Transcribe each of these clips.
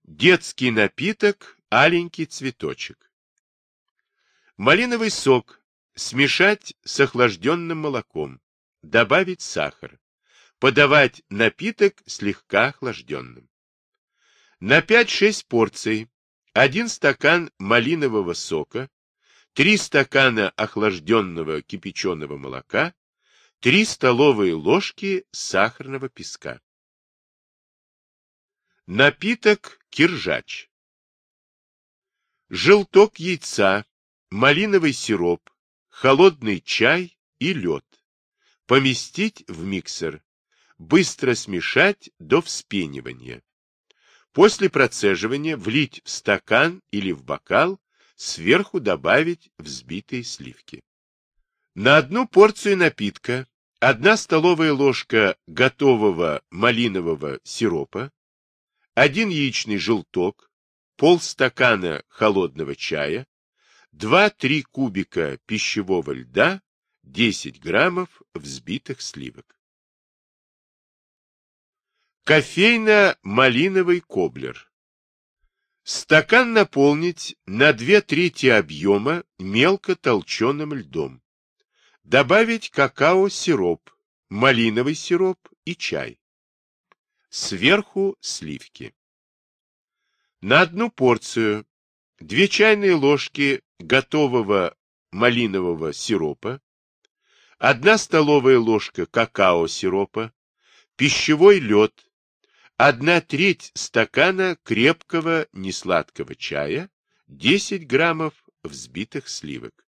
Детский напиток «Аленький цветочек». Малиновый сок смешать с охлажденным молоком, добавить сахар, подавать напиток слегка охлажденным. На 5-6 порций 1 стакан малинового сока, 3 стакана охлажденного кипяченого молока, 3 столовые ложки сахарного песка. Напиток киржач. Желток яйца, малиновый сироп, холодный чай и лед. Поместить в миксер. Быстро смешать до вспенивания. После процеживания влить в стакан или в бокал, сверху добавить взбитые сливки. На 1 порцию напитка 1 столовая ложка готового малинового сиропа, 1 яичный желток, полстакана холодного чая, 2-3 кубика пищевого льда, 10 граммов взбитых сливок. Кофейно-малиновый коблер. Стакан наполнить на 2/3 объема мелко толченым льдом. Добавить какао-сироп, малиновый сироп и чай. Сверху сливки. На 1 порцию 2 чайные ложки готового малинового сиропа, 1 столовая ложка какао-сиропа, пищевой лед, 1/3 стакана крепкого несладкого чая, 10 граммов взбитых сливок.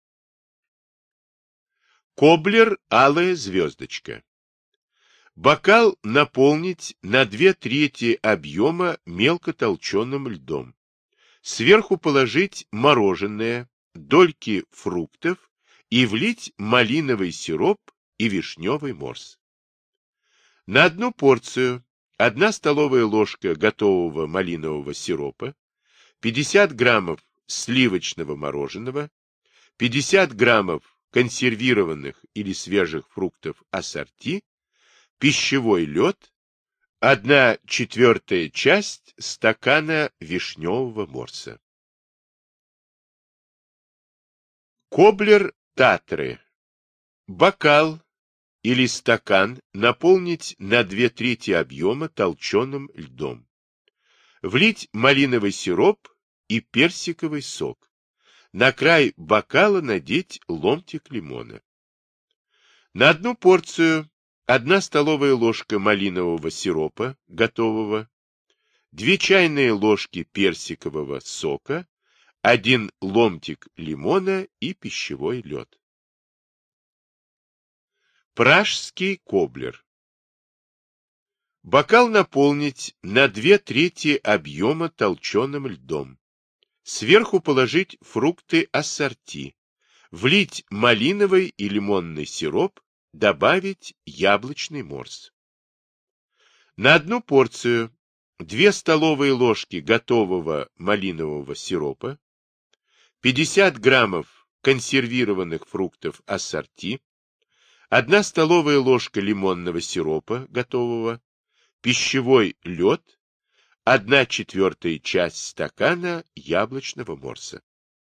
Коблер «Алая звездочка». Бокал наполнить на 2/3 объема мелко толченым льдом. Сверху положить мороженое, дольки фруктов и влить малиновый сироп и вишневый морс. На 1 порцию 1 столовая ложка готового малинового сиропа, 50 граммов сливочного мороженого, 50 граммов консервированных или свежих фруктов ассорти, пищевой лед, 1/4 часть стакана вишневого морса. Коблер Татры. Бокал или стакан наполнить на 2/3 объема толченым льдом. Влить малиновый сироп и персиковый сок. На край бокала надеть ломтик лимона. На 1 порцию 1 столовая ложка малинового сиропа готового, 2 чайные ложки персикового сока, 1 ломтик лимона и пищевой лед. Пражский коблер. Бокал наполнить на 2/3 объема толченым льдом. Сверху положить фрукты ассорти, влить малиновый и лимонный сироп, добавить яблочный морс. На 1 порцию 2 столовые ложки готового малинового сиропа, 50 граммов консервированных фруктов ассорти, 1 столовая ложка лимонного сиропа готового, пищевой лед, 1/4 часть стакана яблочного морса.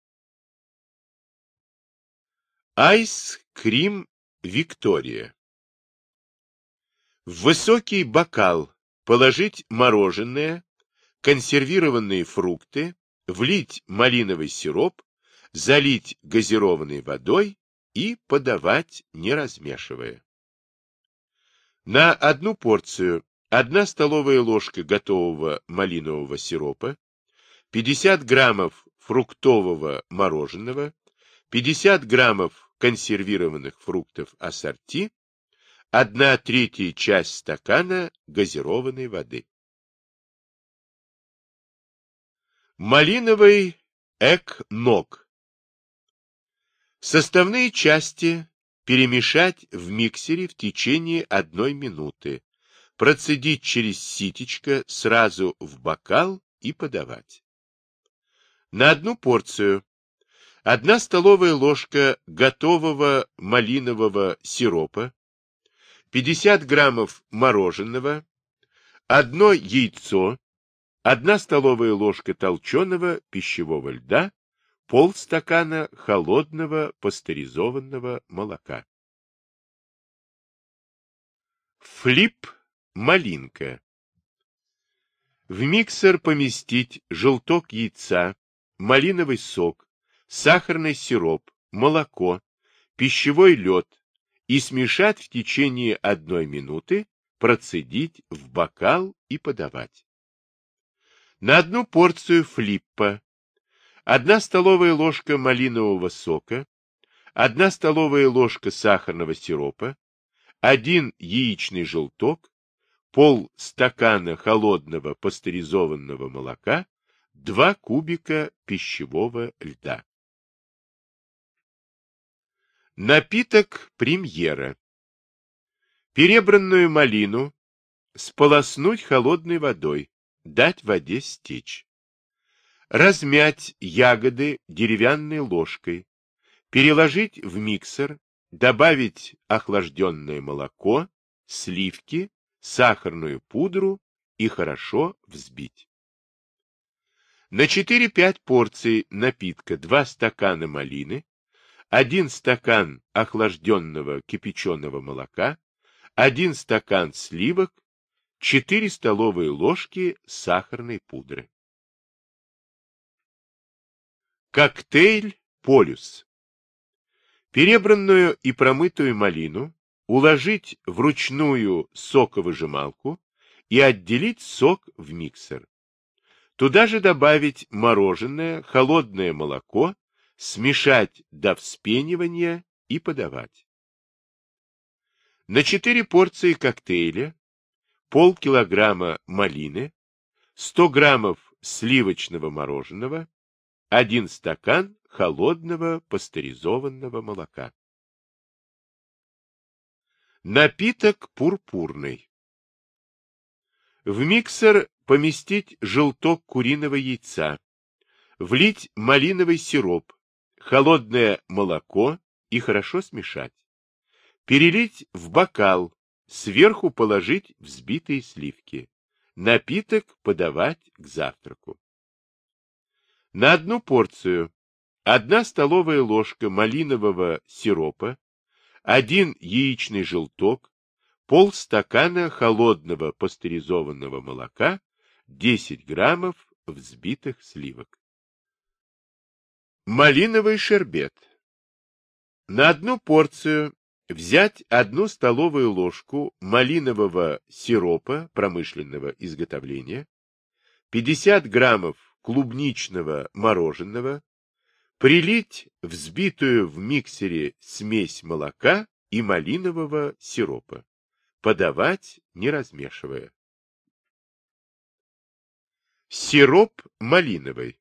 Айс-крим Виктория. В высокий бокал положить мороженое, консервированные фрукты, влить малиновый сироп, залить газированной водой и подавать, не размешивая. На 1 порцию 1 столовая ложка готового малинового сиропа, 50 граммов фруктового мороженого, 50 граммов консервированных фруктов ассорти, 1/3 часть стакана газированной воды. Малиновый экног. Составные части перемешать в миксере в течение 1 минуты, процедить через ситечко сразу в бокал и подавать. На 1 порцию 1 столовая ложка готового малинового сиропа, 50 граммов мороженого, 1 яйцо, 1 столовая ложка толченого пищевого льда, полстакана холодного пастеризованного молока. Флип малинка. В миксер поместить желток яйца, малиновый сок, сахарный сироп, молоко, пищевой лед и смешать в течение 1 минуты, процедить в бокал и подавать. На 1 порцию флиппа 1 столовая ложка малинового сока, 1 столовая ложка сахарного сиропа, 1 яичный желток, полстакана холодного пастеризованного молока, 2 кубика пищевого льда. Напиток премьера. Перебранную малину сполоснуть холодной водой, дать воде стечь. Размять ягоды деревянной ложкой, переложить в миксер, добавить охлажденное молоко, сливки, сахарную пудру и хорошо взбить. На 4-5 порций напитка 2 стакана малины, 1 стакан охлажденного кипяченого молока, 1 стакан сливок, 4 столовые ложки сахарной пудры. Коктейль «Полюс». Перебранную и промытую малину уложить в ручную соковыжималку и отделить сок в миксер. Туда же добавить мороженое, холодное молоко, смешать до вспенивания и подавать. На 4 порции коктейля полкилограмма малины, 100 граммов сливочного мороженого, 1 стакан холодного пастеризованного молока. Напиток пурпурный. В миксер поместить желток куриного яйца, влить малиновый сироп, холодное молоко и хорошо смешать. Перелить в бокал, сверху положить взбитые сливки. Напиток подавать к завтраку. На 1 порцию 1 столовая ложка малинового сиропа, 1 яичный желток, полстакана холодного пастеризованного молока, 10 граммов взбитых сливок. Малиновый шербет. На 1 порцию взять 1 столовую ложку малинового сиропа промышленного изготовления, 50 граммов клубничного мороженого, прилить взбитую в миксере смесь молока и малинового сиропа. Подавать, не размешивая. Сироп малиновый.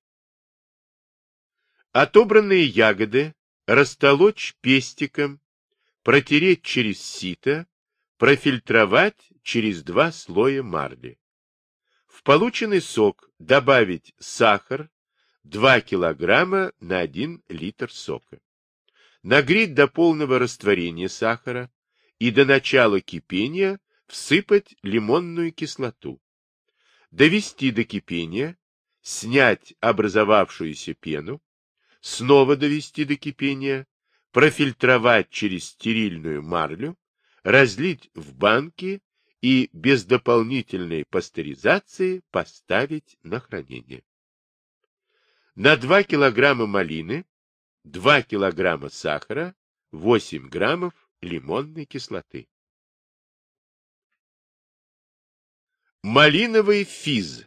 Отобранные ягоды растолочь пестиком, протереть через сито, профильтровать через 2 слоя марли. В полученный сок добавить сахар 2 килограмма на 1 литр сока. Нагреть до полного растворения сахара и до начала кипения всыпать лимонную кислоту. Довести до кипения, снять образовавшуюся пену, снова довести до кипения, профильтровать через стерильную марлю, разлить в банки и без дополнительной пастеризации поставить на хранение. На 2 килограмма малины, 2 килограмма сахара, 8 граммов лимонной кислоты. Малиновый физ.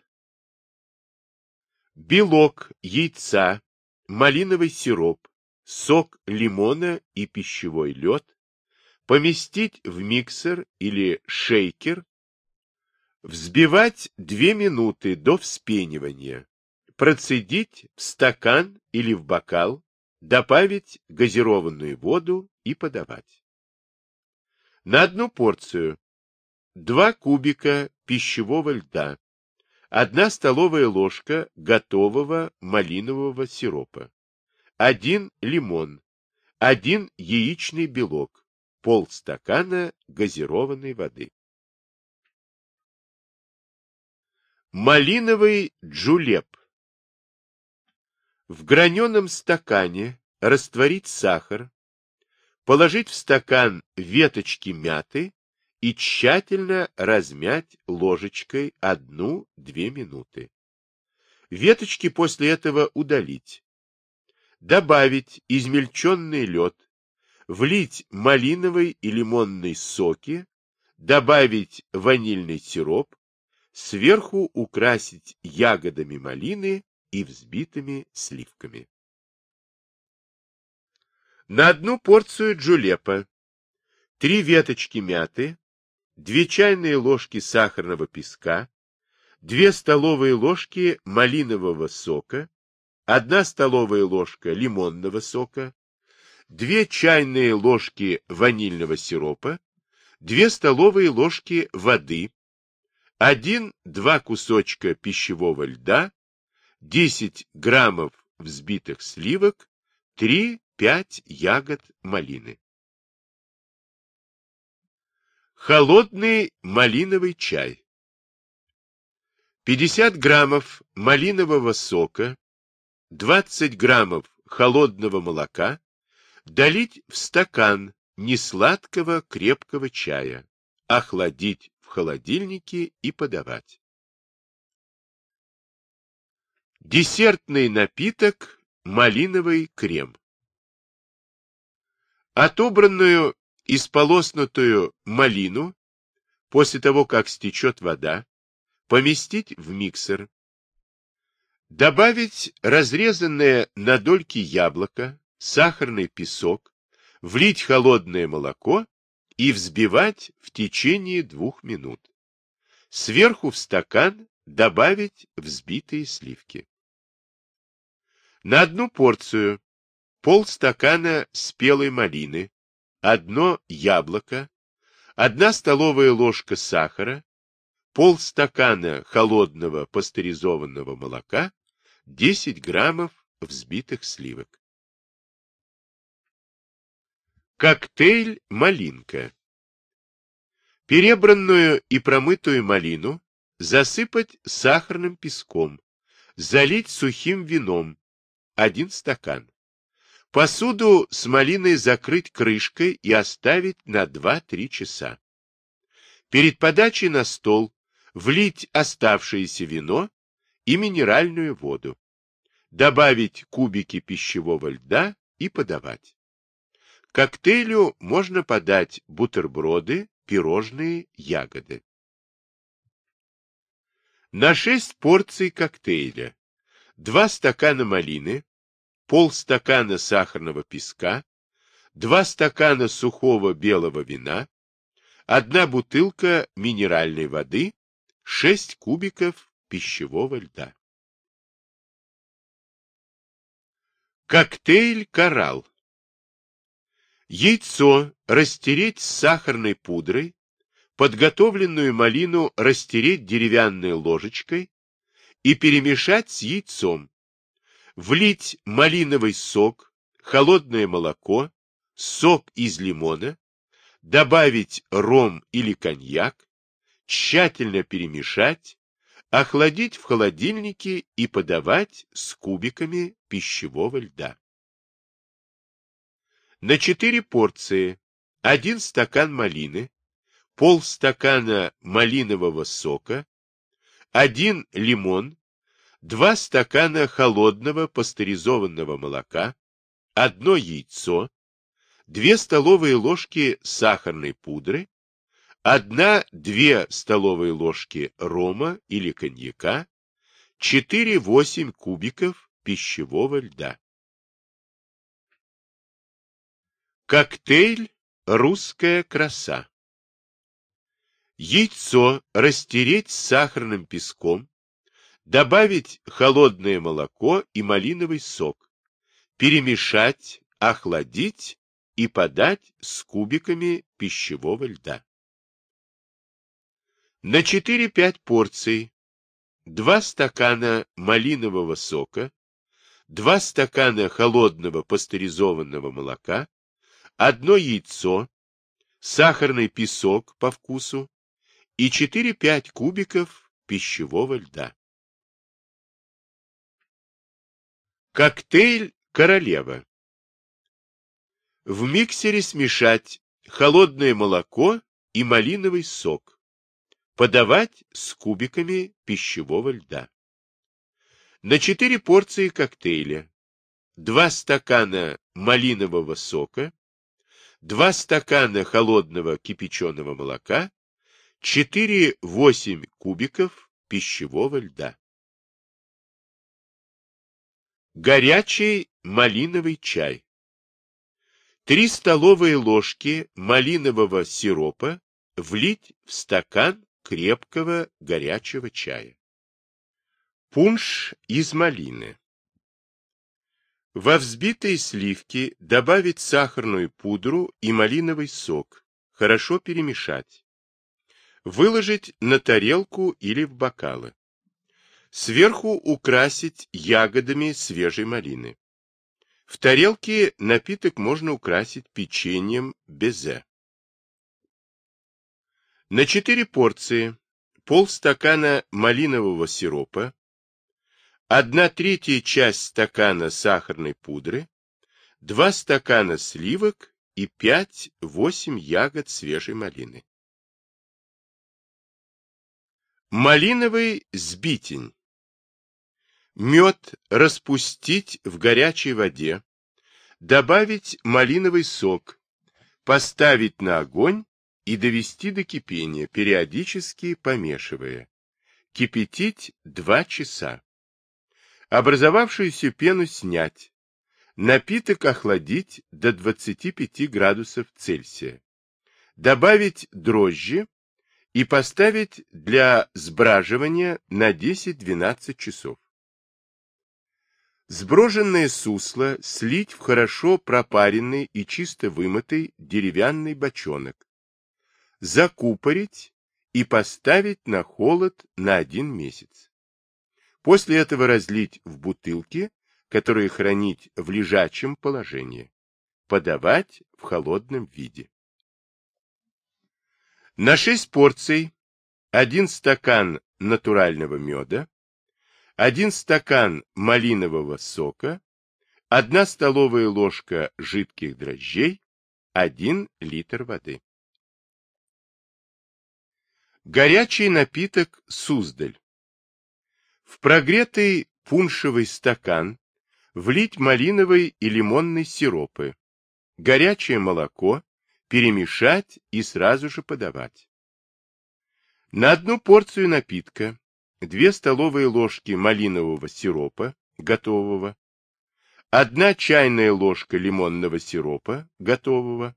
Белок яйца, малиновый сироп, сок лимона и пищевой лед поместить в миксер или шейкер, взбивать 2 минуты до вспенивания, процедить в стакан или в бокал, добавить газированную воду и подавать. На 1 порцию 2 кубика пищевого льда, 1 столовая ложка готового малинового сиропа, 1 лимон, 1 яичный белок, полстакана газированной воды. Малиновый джулеп. В граненом стакане растворить сахар, положить в стакан веточки мяты и тщательно размять ложечкой 1-2 минуты. Веточки после этого удалить. Добавить измельченный лед, влить малиновый и лимонный соки, добавить ванильный сироп, сверху украсить ягодами малины и взбитыми сливками. На 1 порцию джулепа 3 веточки мяты, 2 чайные ложки сахарного песка, 2 столовые ложки малинового сока, 1 столовая ложка лимонного сока, 2 чайные ложки ванильного сиропа, 2 столовые ложки воды, 1-2 кусочка пищевого льда, 10 граммов взбитых сливок, 3-5 ягод малины. Холодный малиновый чай. 50 граммов малинового сока, 20 граммов холодного молока долить в стакан несладкого крепкого чая, охладить в холодильнике и подавать. Десертный напиток малиновый крем. Отобранную и сполоснутую малину после того, как стечет вода, поместить в миксер. Добавить разрезанное на дольки яблоко, сахарный песок, влить холодное молоко и взбивать в течение 2 минут. Сверху в стакан добавить взбитые сливки. На 1 порцию полстакана спелой малины, 1 яблоко, 1 столовая ложка сахара, полстакана холодного пастеризованного молока, 10 граммов взбитых сливок. Коктейль «Малинка». Перебранную и промытую малину засыпать сахарным песком, залить сухим вином, 1 стакан. Посуду с малиной закрыть крышкой и оставить на 2-3 часа. Перед подачей на стол влить оставшееся вино и минеральную воду. Добавить кубики пищевого льда и подавать. К коктейлю можно подать бутерброды, пирожные, ягоды. На 6 порций коктейля 2 стакана малины, полстакана сахарного песка, 2 стакана сухого белого вина, 1 бутылка минеральной воды, 6 кубиков пищевого льда. Коктейль «Коралл». Яйцо растереть с сахарной пудрой, подготовленную малину растереть деревянной ложечкой и перемешать с яйцом. Влить малиновый сок, холодное молоко, сок из лимона, добавить ром или коньяк, тщательно перемешать, охладить в холодильнике и подавать с кубиками пищевого льда. На 4 порции 1 стакан малины, полстакана малинового сока, 1 лимон, 2 стакана холодного пастеризованного молока, 1 яйцо, 2 столовые ложки сахарной пудры, 1-2 столовые ложки рома или коньяка, 4-8 кубиков пищевого льда. Коктейль «Русская краса». Яйцо растереть с сахарным песком, добавить холодное молоко и малиновый сок, перемешать, охладить и подать с кубиками пищевого льда. На 4-5 порций 2 стакана малинового сока, 2 стакана холодного пастеризованного молока, 1 яйцо, сахарный песок по вкусу и 4-5 кубиков пищевого льда. Коктейль «Королева». В миксере смешать холодное молоко и малиновый сок. Подавать с кубиками пищевого льда. На 4 порции коктейля 2 стакана малинового сока, 2 стакана холодного кипяченого молока, 4-8 кубиков пищевого льда. Горячий малиновый чай. 3 столовые ложки малинового сиропа влить в стакан крепкого горячего чая. Пунш из малины. Во взбитые сливки добавить сахарную пудру и малиновый сок, хорошо перемешать. Выложить на тарелку или в бокалы. Сверху украсить ягодами свежей малины. В тарелке напиток можно украсить печеньем безе. На 4 порции полстакана малинового сиропа, 1/3 часть стакана сахарной пудры, 2 стакана сливок и 5-8 ягод свежей малины. Малиновый сбитень. Мед распустить в горячей воде, добавить малиновый сок, поставить на огонь и довести до кипения, периодически помешивая. Кипятить 2 часа. Образовавшуюся пену снять. Напиток охладить до 25 градусов Цельсия. Добавить дрожжи и поставить для сбраживания на 10-12 часов. Сброженное сусло слить в хорошо пропаренный и чисто вымытый деревянный бочонок. Закупорить и поставить на холод на 1 месяц. После этого разлить в бутылки, которые хранить в лежачем положении. Подавать в холодном виде. На 6 порций 1 стакан натурального меда, 1 стакан малинового сока, 1 столовая ложка жидких дрожжей, 1 литр воды. Горячий напиток Суздаль. В прогретый пуншевый стакан влить малиновый и лимонный сиропы, горячее молоко, перемешать и сразу же подавать. На 1 порцию напитка 2 столовые ложки малинового сиропа, готового, 1 чайная ложка лимонного сиропа, готового,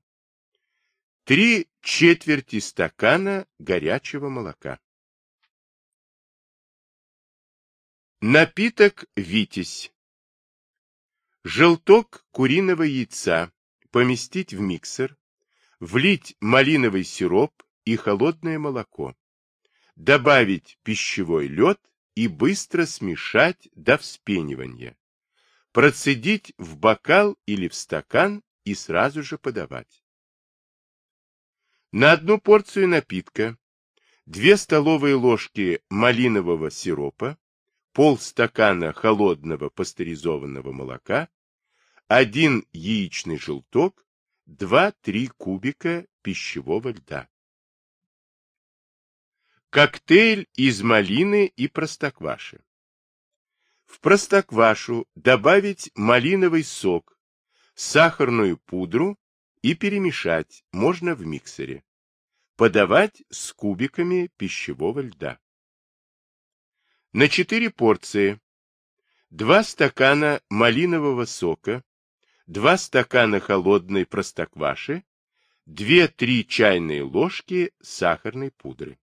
3/4 стакана горячего молока. Напиток «Витязь». Желток куриного яйца поместить в миксер, влить малиновый сироп и холодное молоко, добавить пищевой лед и быстро смешать до вспенивания, процедить в бокал или в стакан и сразу же подавать. На 1 порцию напитка 2 столовые ложки малинового сиропа, полстакана холодного пастеризованного молока, 1 яичный желток, 2-3 кубика пищевого льда. Коктейль из малины и простокваши. В простоквашу добавить малиновый сок, сахарную пудру и перемешать, можно в миксере. Подавать с кубиками пищевого льда. На 4 порции 2 стакана малинового сока, 2 стакана холодной простокваши, 2-3 чайные ложки сахарной пудры.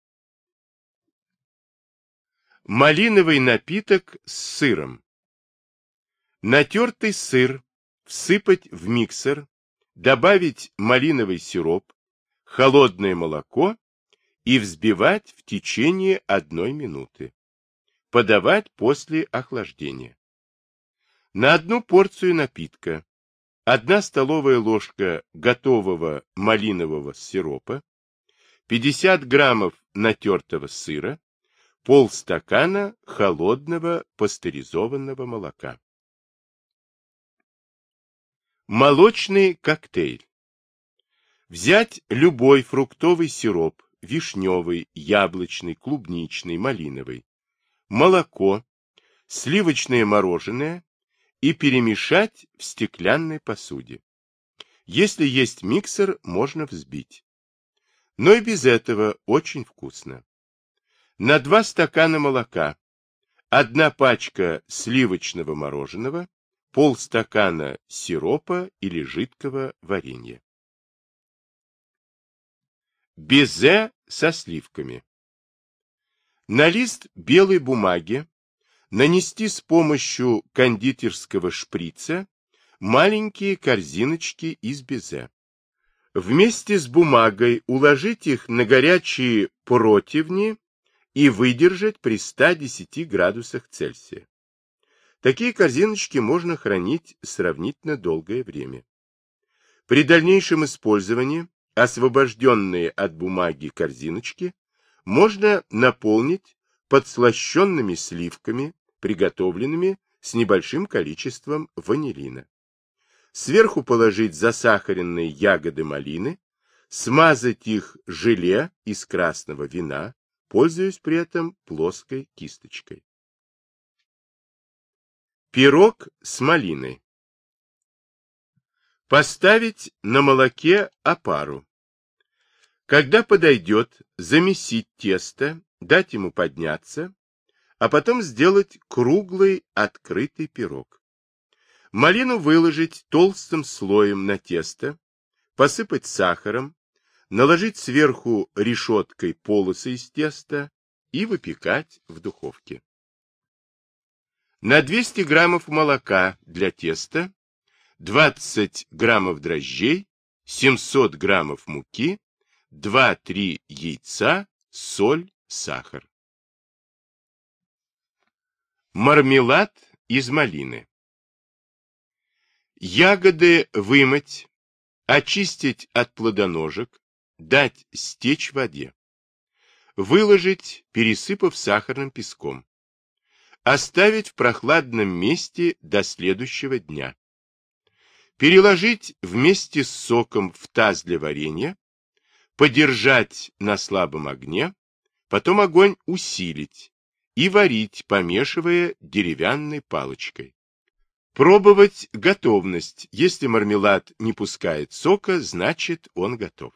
Малиновый напиток с сыром. Натертый сыр всыпать в миксер, добавить малиновый сироп, холодное молоко и взбивать в течение 1 минуты. Подавать после охлаждения. На 1 порцию напитка 1 столовая ложка готового малинового сиропа, 50 граммов натертого сыра, полстакана холодного пастеризованного молока. Молочный коктейль. Взять любой фруктовый сироп, вишневый, яблочный, клубничный, малиновый, молоко, сливочное мороженое и перемешать в стеклянной посуде. Если есть миксер, можно взбить. Но и без этого очень вкусно. На 2 стакана молока 1 пачка сливочного мороженого, полстакана сиропа или жидкого варенья. Безе со сливками. На лист белой бумаги нанести с помощью кондитерского шприца маленькие корзиночки из безе. Вместе с бумагой уложить их на горячие противни и выдержать при 110 градусах Цельсия. Такие корзиночки можно хранить сравнительно долгое время. При дальнейшем использовании освобожденные от бумаги корзиночки можно наполнить подслащенными сливками, приготовленными с небольшим количеством ванилина. Сверху положить засахаренные ягоды малины, смазать их желе из красного вина, пользуясь при этом плоской кисточкой. Пирог с малиной. Поставить на молоке опару. Когда подойдет, замесить тесто, дать ему подняться, а потом сделать круглый открытый пирог. Малину выложить толстым слоем на тесто, посыпать сахаром, наложить сверху решеткой полосы из теста и выпекать в духовке. На 200 граммов молока для теста 20 граммов дрожжей, 700 граммов муки, 2-3 яйца, соль, сахар. Мармелад из малины. Ягоды вымыть, очистить от плодоножек, дать стечь в воде. Выложить, пересыпав сахарным песком. Оставить в прохладном месте до следующего дня. Переложить вместе с соком в таз для варенья, подержать на слабом огне, потом огонь усилить и варить, помешивая деревянной палочкой. Пробовать готовность. Если мармелад не пускает сока, значит он готов.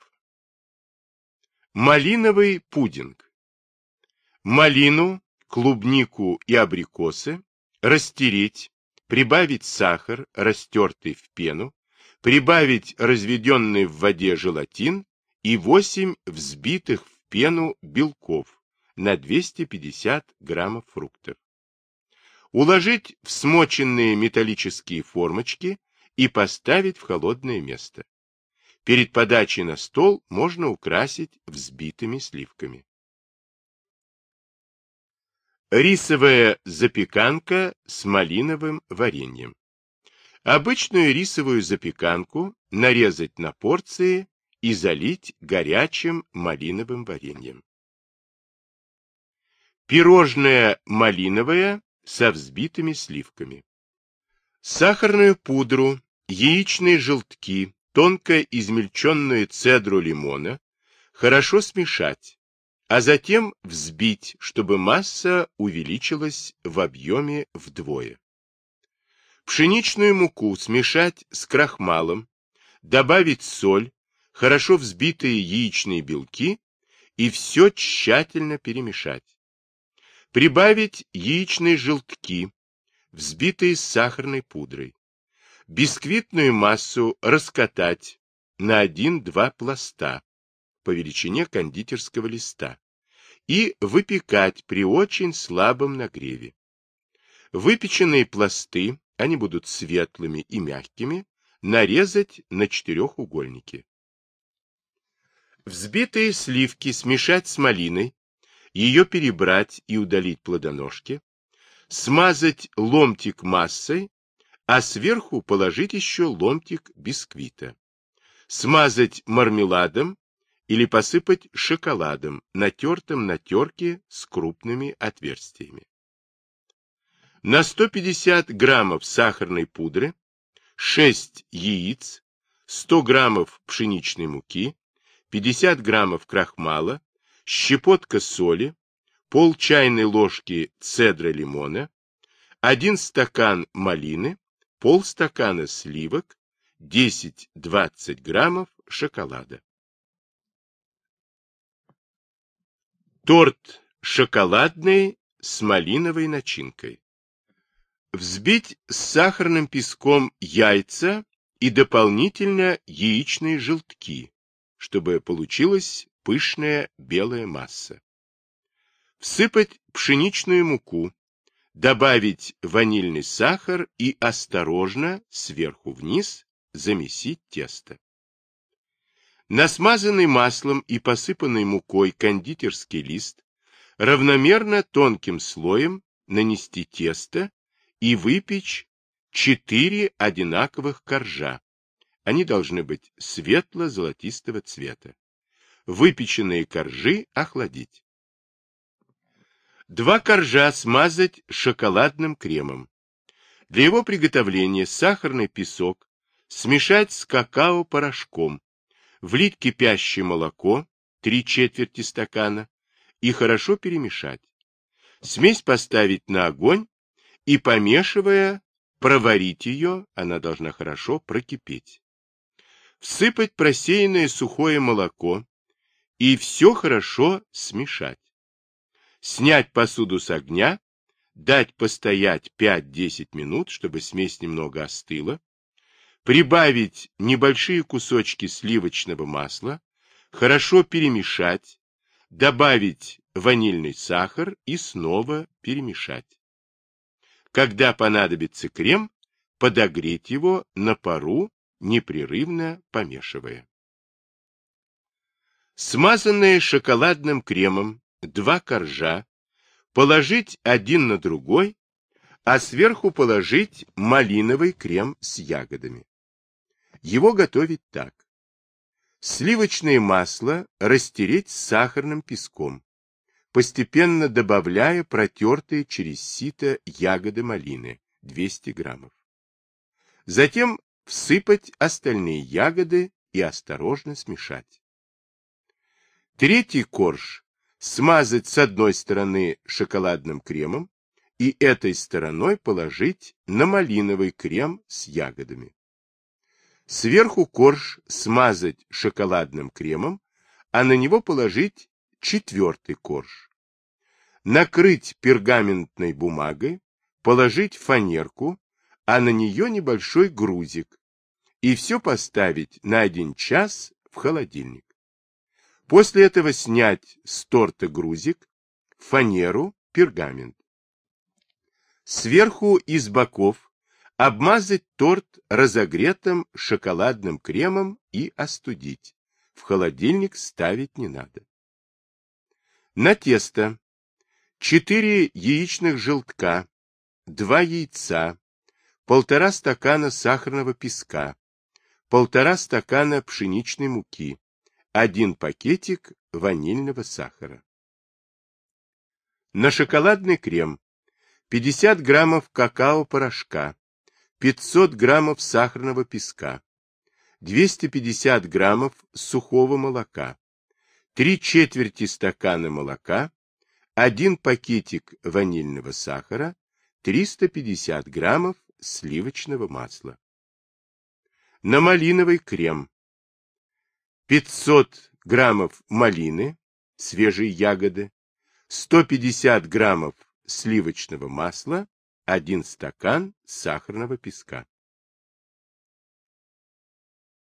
Малиновый пудинг. Малину, клубнику и абрикосы растереть, прибавить сахар, растертый в пену, прибавить разведенный в воде желатин и 8 взбитых в пену белков на 250 граммов фруктов. Уложить в смоченные металлические формочки и поставить в холодное место. Перед подачей на стол можно украсить взбитыми сливками. Рисовая запеканка с малиновым вареньем. Обычную рисовую запеканку нарезать на порции и залить горячим малиновым вареньем. Пирожное малиновое со взбитыми сливками. Сахарную пудру, яичные желтки, тонко измельченную цедру лимона хорошо смешать, а затем взбить, чтобы масса увеличилась в объеме вдвое. Пшеничную муку смешать с крахмалом, добавить соль, хорошо взбитые яичные белки и все тщательно перемешать. Прибавить яичные желтки, взбитые с сахарной пудрой. Бисквитную массу раскатать на 1-2 пласта по величине кондитерского листа и выпекать при очень слабом нагреве. Выпеченные пласты, они будут светлыми и мягкими, нарезать на четырехугольники. Взбитые сливки смешать с малиной, ее перебрать и удалить плодоножки, смазать ломтик массой, а сверху положить еще ломтик бисквита. Смазать мармеладом или посыпать шоколадом, натертым на терке с крупными отверстиями. На 150 граммов сахарной пудры 6 яиц, 100 граммов пшеничной муки, 50 граммов крахмала, щепотка соли, пол чайной ложки цедра лимона, 1 стакан малины, полстакана сливок, 10-20 граммов шоколада. Торт шоколадный с малиновой начинкой. Взбить с сахарным песком яйца и дополнительно яичные желтки, чтобы получилась пышная белая масса. Всыпать пшеничную муку, добавить ванильный сахар и осторожно сверху вниз замесить тесто. На смазанный маслом и посыпанный мукой кондитерский лист равномерно тонким слоем нанести тесто и выпечь 4 одинаковых коржа. Они должны быть светло-золотистого цвета. Выпеченные коржи охладить. 2 коржа смазать шоколадным кремом. Для его приготовления сахарный песок смешать с какао-порошком, влить кипящее молоко 3/4 стакана и хорошо перемешать. Смесь поставить на огонь и, помешивая, проварить ее, она должна хорошо прокипеть. Всыпать просеянное сухое молоко и все хорошо смешать. Снять посуду с огня, дать постоять 5-10 минут, чтобы смесь немного остыла, прибавить небольшие кусочки сливочного масла, хорошо перемешать, добавить ванильный сахар и снова перемешать. Когда понадобится крем, подогреть его на пару, непрерывно помешивая. Смазанные шоколадным кремом 2 коржа положить один на другой, а сверху положить малиновый крем с ягодами. Его готовить так. Сливочное масло растереть с сахарным песком, постепенно добавляя протертые через сито ягоды малины 200 граммов. Затем всыпать остальные ягоды и осторожно смешать. Третий корж смазать с одной стороны шоколадным кремом и этой стороной положить на малиновый крем с ягодами. Сверху корж смазать шоколадным кремом, а на него положить 4-й корж. Накрыть пергаментной бумагой, положить фанерку, а на нее небольшой грузик, и все поставить на 1 час в холодильник. После этого снять с торта грузик, фанеру, пергамент. Сверху и с боков обмазать торт разогретым шоколадным кремом и остудить. В холодильник ставить не надо. На тесто 4 яичных желтка, 2 яйца, 1,5 стакана сахарного песка, 1,5 стакана пшеничной муки, 1 пакетик ванильного сахара. На шоколадный крем 50 граммов какао-порошка, 500 граммов сахарного песка, 250 граммов сухого молока, 3/4 стакана молока, 1 пакетик ванильного сахара, 350 граммов сливочного масла. На малиновый крем 500 граммов малины, свежие ягоды, 150 граммов сливочного масла, 1 стакан сахарного песка.